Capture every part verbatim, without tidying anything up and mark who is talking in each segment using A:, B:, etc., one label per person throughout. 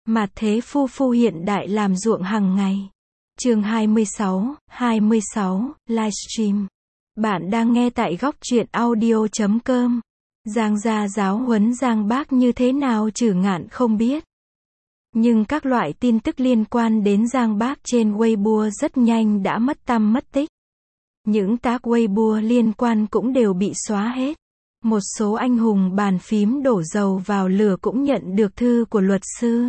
A: Mạt thế phu phu hiện đại làm ruộng hàng ngày. Chương hai mươi sáu, hai mươi sáu, Livestream. Bạn đang nghe tại góc truyện audio chấm com. Giang gia giáo huấn Giang Bác như thế nào Trử Ngạn không biết. Nhưng các loại tin tức liên quan đến Giang Bác trên Weibo rất nhanh đã mất tăm mất tích. Những tag Weibo liên quan cũng đều bị xóa hết. Một số anh hùng bàn phím đổ dầu vào lửa cũng nhận được thư của luật sư.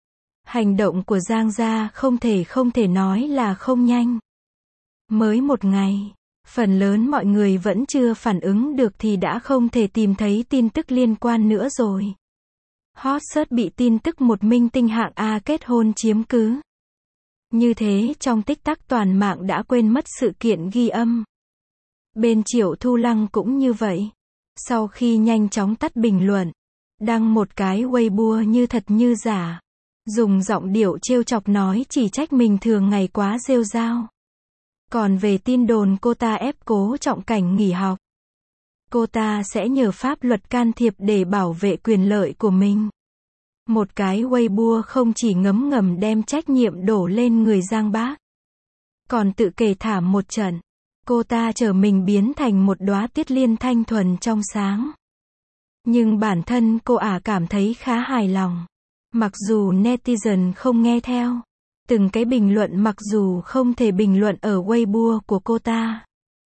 A: Hành động của Giang gia không thể không thể nói là không nhanh. Mới một ngày, phần lớn mọi người vẫn chưa phản ứng được thì đã không thể tìm thấy tin tức liên quan nữa rồi. Hot search bị tin tức một minh tinh hạng A kết hôn chiếm cứ. Như thế trong tích tắc toàn mạng đã quên mất sự kiện ghi âm. Bên Triệu Thu Lăng cũng như vậy. Sau khi nhanh chóng tắt bình luận, đăng một cái Weibo như thật như giả. Dùng giọng điệu trêu chọc nói chỉ trách mình thường ngày quá rêu rao. Còn về tin đồn cô ta ép Cố Trọng Cảnh nghỉ học. Cô ta sẽ nhờ pháp luật can thiệp để bảo vệ quyền lợi của mình. Một cái Weibo không chỉ ngấm ngầm đem trách nhiệm đổ lên người Giang Bác, còn tự kể thảm một trận. Cô ta trở mình biến thành một đóa tiết liên thanh thuần trong sáng. Nhưng bản thân cô ả cảm thấy khá hài lòng. Mặc dù netizen không nghe theo. Từng cái bình luận mặc dù không thể bình luận ở Weibo của cô ta.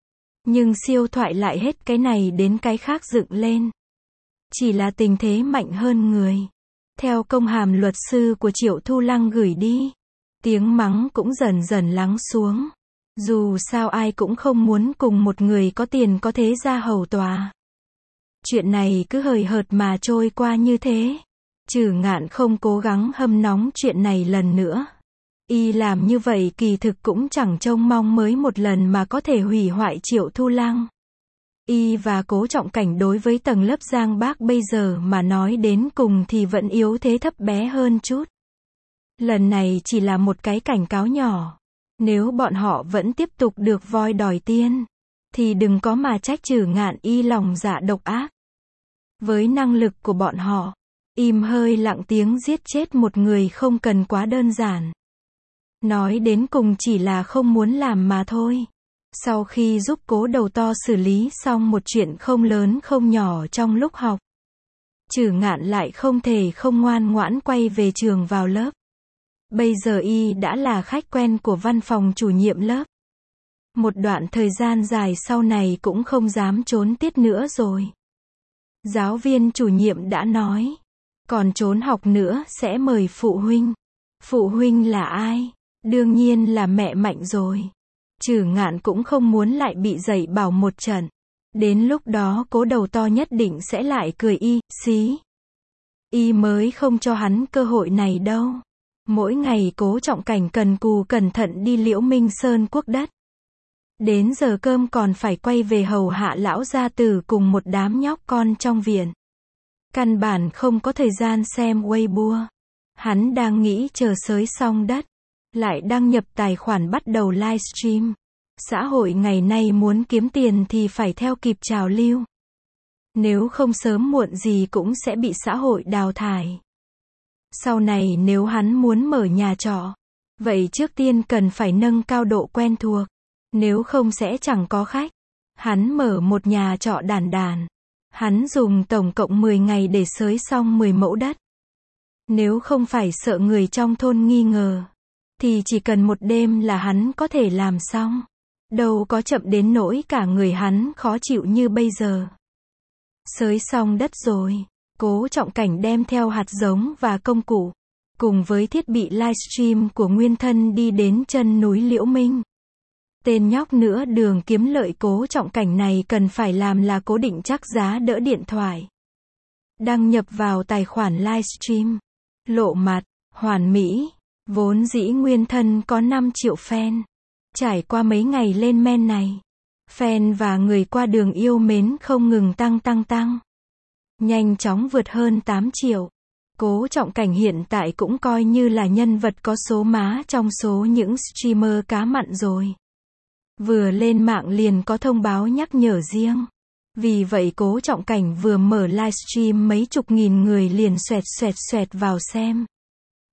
A: Nhưng siêu thoại lại hết cái này đến cái khác dựng lên. Chỉ là tình thế mạnh hơn người. Theo công hàm luật sư của Triệu Thu Lăng gửi đi, tiếng mắng cũng dần dần lắng xuống. Dù sao ai cũng không muốn cùng một người có tiền có thế ra hầu tòa. Chuyện này cứ hời hợt mà trôi qua như thế. Trử Ngạn không cố gắng hâm nóng chuyện này lần nữa. Y làm như vậy kỳ thực cũng chẳng trông mong mới một lần mà có thể hủy hoại Triệu Thu Lăng. Y và Cố Trọng Cảnh đối với tầng lớp Giang Bác bây giờ mà nói đến cùng thì vẫn yếu thế thấp bé hơn chút. Lần này chỉ là một cái cảnh cáo nhỏ. Nếu bọn họ vẫn tiếp tục được voi đòi tiên, thì đừng có mà trách Trử Ngạn y lòng dạ độc ác. Với năng lực của bọn họ, im hơi lặng tiếng giết chết một người không cần quá đơn giản. Nói đến cùng chỉ là không muốn làm mà thôi. Sau khi giúp Cố đầu to xử lý xong một chuyện không lớn không nhỏ trong lúc học, Trử Ngạn lại không thể không ngoan ngoãn quay về trường vào lớp. Bây giờ y đã là khách quen của văn phòng chủ nhiệm lớp. Một đoạn thời gian dài sau này cũng không dám trốn tiết nữa rồi. Giáo viên chủ nhiệm đã nói, còn trốn học nữa sẽ mời phụ huynh. Phụ huynh là ai? Đương nhiên là mẹ Mạnh rồi. Trử Ngạn cũng không muốn lại bị dạy bảo một trận. Đến lúc đó Cố đầu to nhất định sẽ lại cười y, xí. Y mới không cho hắn cơ hội này đâu. Mỗi ngày Cố Trọng Cảnh cần cù cẩn thận đi Liễu Minh Sơn quốc đất. Đến giờ cơm còn phải quay về hầu hạ lão gia tử cùng một đám nhóc con trong viện. Căn bản không có thời gian xem Weibo. Hắn đang nghĩ chờ xới xong đất, lại đăng nhập tài khoản bắt đầu livestream. Xã hội ngày nay muốn kiếm tiền thì phải theo kịp trào lưu. Nếu không sớm muộn gì cũng sẽ bị xã hội đào thải. Sau này nếu hắn muốn mở nhà trọ, vậy trước tiên cần phải nâng cao độ quen thuộc. Nếu không sẽ chẳng có khách. Hắn mở một nhà trọ đàn đàn. Hắn dùng tổng cộng mười ngày để xới xong mười mẫu đất. Nếu không phải sợ người trong thôn nghi ngờ, thì chỉ cần một đêm là hắn có thể làm xong. Đâu có chậm đến nỗi cả người hắn khó chịu như bây giờ. Xới xong đất rồi, Cố Trọng Cảnh đem theo hạt giống và công cụ, cùng với thiết bị livestream của nguyên thân đi đến chân núi Liễu Minh. Tên nhóc nữa đường kiếm lợi Cố Trọng Cảnh này cần phải làm là cố định chắc giá đỡ điện thoại. Đăng nhập vào tài khoản livestream. Lộ mặt, hoàn mỹ. Vốn dĩ nguyên thân có năm triệu fan. Trải qua mấy ngày lên men này, fan và người qua đường yêu mến không ngừng tăng tăng tăng. Nhanh chóng vượt hơn tám triệu. Cố Trọng Cảnh hiện tại cũng coi như là nhân vật có số má trong số những streamer cá mặn rồi. Vừa lên mạng liền có thông báo nhắc nhở riêng. Vì vậy Cố Trọng Cảnh vừa mở livestream mấy chục nghìn người liền xoẹt xoẹt xoẹt vào xem.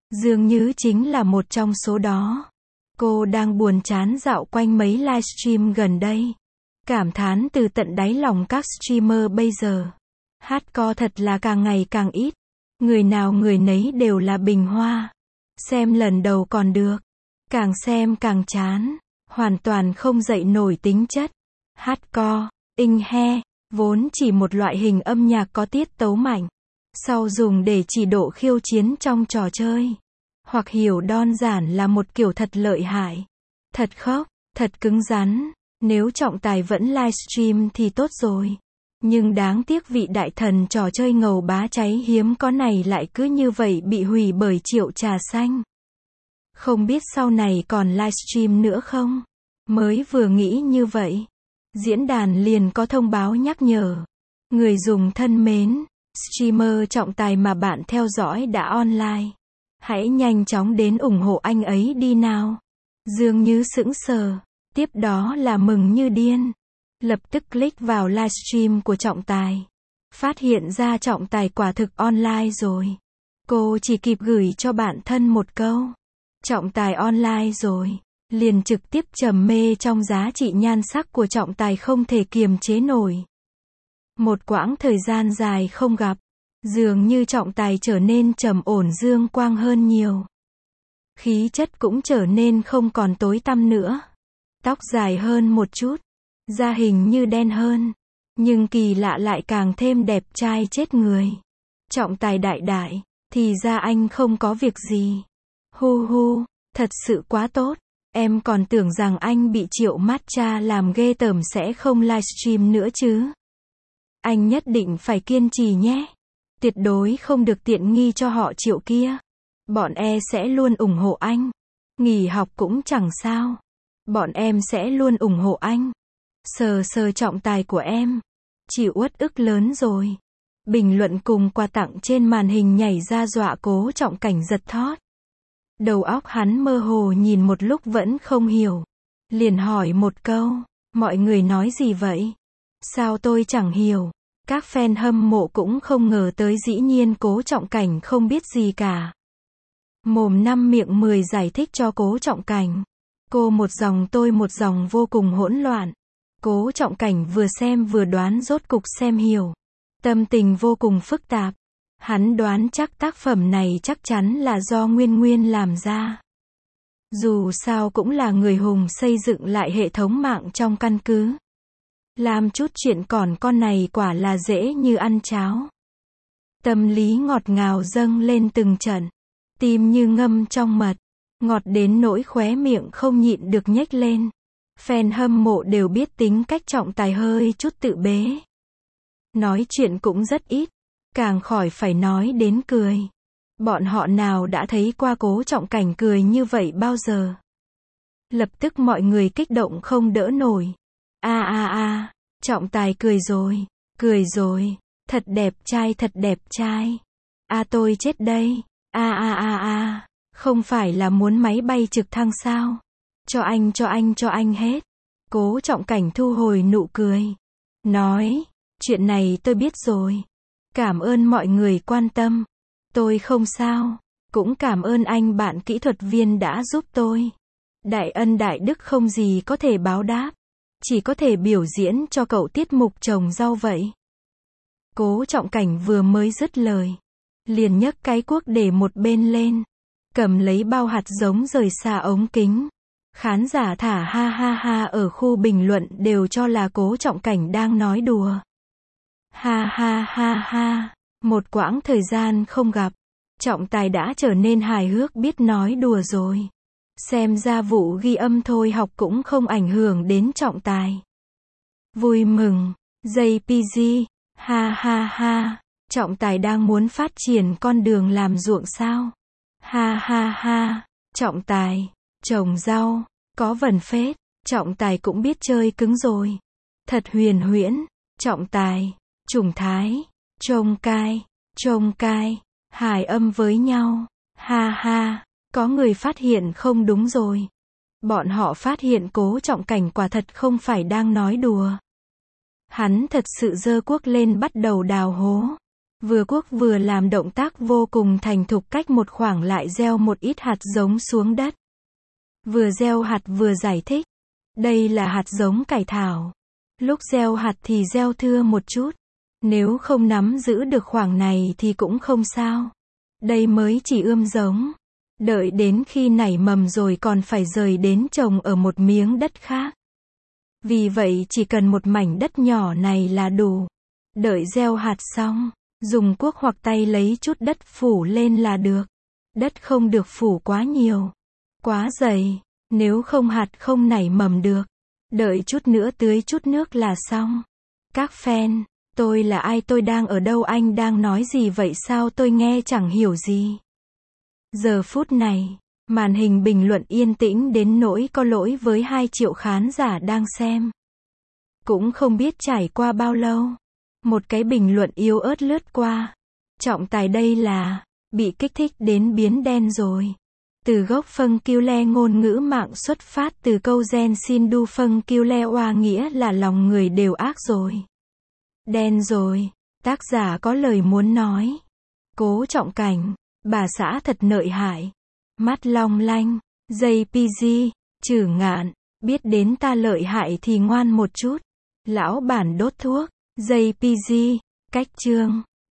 A: Dương Nhứ chính là một trong số đó. Cô đang buồn chán dạo quanh mấy livestream gần đây. Cảm thán từ tận đáy lòng các streamer bây giờ. Hardcore thật là càng ngày càng ít. Người nào người nấy đều là bình hoa. Xem lần đầu còn được. Càng xem càng chán. Hoàn toàn không dậy nổi tính chất. Hardcore, in he, vốn chỉ một loại hình âm nhạc có tiết tấu mạnh. Sau dùng để chỉ độ khiêu chiến trong trò chơi. Hoặc hiểu đơn giản là một kiểu thật lợi hại. Thật khốc, thật cứng rắn. Nếu trọng tài vẫn livestream thì tốt rồi. Nhưng đáng tiếc vị đại thần trò chơi ngầu bá cháy hiếm có này lại cứ như vậy bị hủy bởi Triệu Trà Xanh. Không biết sau này còn livestream nữa không? Mới vừa nghĩ như vậy. Diễn đàn liền có thông báo nhắc nhở. Người dùng thân mến, streamer trọng tài mà bạn theo dõi đã online. Hãy nhanh chóng đến ủng hộ anh ấy đi nào. Dương Nhứ sững sờ. Tiếp đó là mừng như điên. Lập tức click vào livestream của trọng tài. Phát hiện ra trọng tài quả thực online rồi. Cô chỉ kịp gửi cho bạn thân một câu. Trọng tài online rồi. Liền trực tiếp trầm mê trong giá trị nhan sắc của trọng tài không thể kiềm chế nổi. Một quãng thời gian dài không gặp. Dường như trọng tài trở nên trầm ổn dương quang hơn nhiều. Khí chất cũng trở nên không còn tối tăm nữa. Tóc dài hơn một chút. Da hình như đen hơn. Nhưng kỳ lạ lại càng thêm đẹp trai chết người. Trọng tài đại đại. Thì ra anh không có việc gì. Hu hu. Thật sự quá tốt. Em còn tưởng rằng anh bị Triệu Matcha làm ghê tởm sẽ không livestream nữa chứ. Anh nhất định phải kiên trì nhé. Tuyệt đối không được tiện nghi cho họ Triệu kia. Bọn e sẽ luôn ủng hộ anh. Nghỉ học cũng chẳng sao. Bọn em sẽ luôn ủng hộ anh. Sờ sờ trọng tài của em. Chịu uất ức lớn rồi. Bình luận cùng quà tặng trên màn hình nhảy ra dọa Cố Trọng Cảnh giật thót. Đầu óc hắn mơ hồ nhìn một lúc vẫn không hiểu. Liền hỏi một câu. Mọi người nói gì vậy? Sao tôi chẳng hiểu? Các fan hâm mộ cũng không ngờ tới dĩ nhiên Cố Trọng Cảnh không biết gì cả. Mồm năm miệng mười giải thích cho Cố Trọng Cảnh. Cô một dòng tôi một dòng vô cùng hỗn loạn. Cố Trọng Cảnh vừa xem vừa đoán rốt cục xem hiểu. Tâm tình vô cùng phức tạp. Hắn đoán chắc tác phẩm này chắc chắn là do Nguyên Nguyên làm ra. Dù sao cũng là người hùng xây dựng lại hệ thống mạng trong căn cứ. Làm chút chuyện còn con này quả là dễ như ăn cháo. Tâm lý ngọt ngào dâng lên từng trận. Tim như ngâm trong mật. Ngọt đến nỗi khóe miệng không nhịn được nhếch lên. Fan hâm mộ đều biết tính cách trọng tài hơi chút tự bế. Nói chuyện cũng rất ít. Càng khỏi phải nói đến cười. Bọn họ nào đã thấy qua Cố Trọng Cảnh cười như vậy bao giờ. Lập tức mọi người kích động không đỡ nổi. A a a, trọng tài cười rồi, cười rồi, thật đẹp trai thật đẹp trai. A tôi chết đây, a a a a, không phải là muốn máy bay trực thăng sao? Cho anh cho anh cho anh hết. Cố Trọng Cảnh thu hồi nụ cười. Nói, chuyện này tôi biết rồi. Cảm ơn mọi người quan tâm. Tôi không sao. Cũng cảm ơn anh bạn kỹ thuật viên đã giúp tôi. Đại ân đại đức không gì có thể báo đáp. Chỉ có thể biểu diễn cho cậu tiết mục trồng rau vậy. Cố Trọng Cảnh vừa mới dứt lời. Liền nhấc cái cuốc để một bên lên. Cầm lấy bao hạt giống rời xa ống kính. Khán giả thả ha ha ha ở khu bình luận đều cho là Cố Trọng Cảnh đang nói đùa. Ha ha ha ha. Một quãng thời gian không gặp. Trọng tài đã trở nên hài hước biết nói đùa rồi. Xem ra vụ ghi âm thôi học cũng không ảnh hưởng đến trọng tài. Vui mừng. jay pê giê. Ha ha ha. Trọng tài đang muốn phát triển con đường làm ruộng sao? Ha ha ha. Trọng tài. Trồng rau. Có vần phết. Trọng tài cũng biết chơi cứng rồi. Thật huyền huyễn. Trọng tài. Trùng thái. Trông cai. Trông cai. Hài âm với nhau. Ha ha. Có người phát hiện không đúng rồi. Bọn họ phát hiện Cố Trọng Cảnh quả thật không phải đang nói đùa. Hắn thật sự giơ cuốc lên bắt đầu đào hố. Vừa cuốc vừa làm động tác vô cùng thành thục, cách một khoảng lại gieo một ít hạt giống xuống đất. Vừa gieo hạt vừa giải thích. Đây là hạt giống cải thảo. Lúc gieo hạt thì gieo thưa một chút. Nếu không nắm giữ được khoảng này thì cũng không sao. Đây mới chỉ ươm giống. Đợi đến khi nảy mầm rồi còn phải rời đến trồng ở một miếng đất khác. Vì vậy chỉ cần một mảnh đất nhỏ này là đủ. Đợi gieo hạt xong, dùng cuốc hoặc tay lấy chút đất phủ lên là được. Đất không được phủ quá nhiều, quá dày, nếu không hạt không nảy mầm được. Đợi chút nữa tưới chút nước là xong. Các fan, tôi là ai, tôi đang ở đâu, anh đang nói gì vậy, sao tôi nghe chẳng hiểu gì. Giờ phút này, màn hình bình luận yên tĩnh đến nỗi có lỗi với hai triệu khán giả đang xem. Cũng không biết trải qua bao lâu, một cái bình luận yếu ớt lướt qua. Trọng tài đây là, bị kích thích đến biến đen rồi. Từ gốc phân kiêu le, ngôn ngữ mạng xuất phát từ câu gen xin đu phân kiêu le oa, nghĩa là lòng người đều ác rồi. Đen rồi, tác giả có lời muốn nói. Cố Trọng Cảnh, bà xã thật nợi hại. Mắt long lanh, jay pê giê, Trử Ngạn, biết đến ta lợi hại thì ngoan một chút. Lão bản đốt thuốc, jay pê giê, cách chương.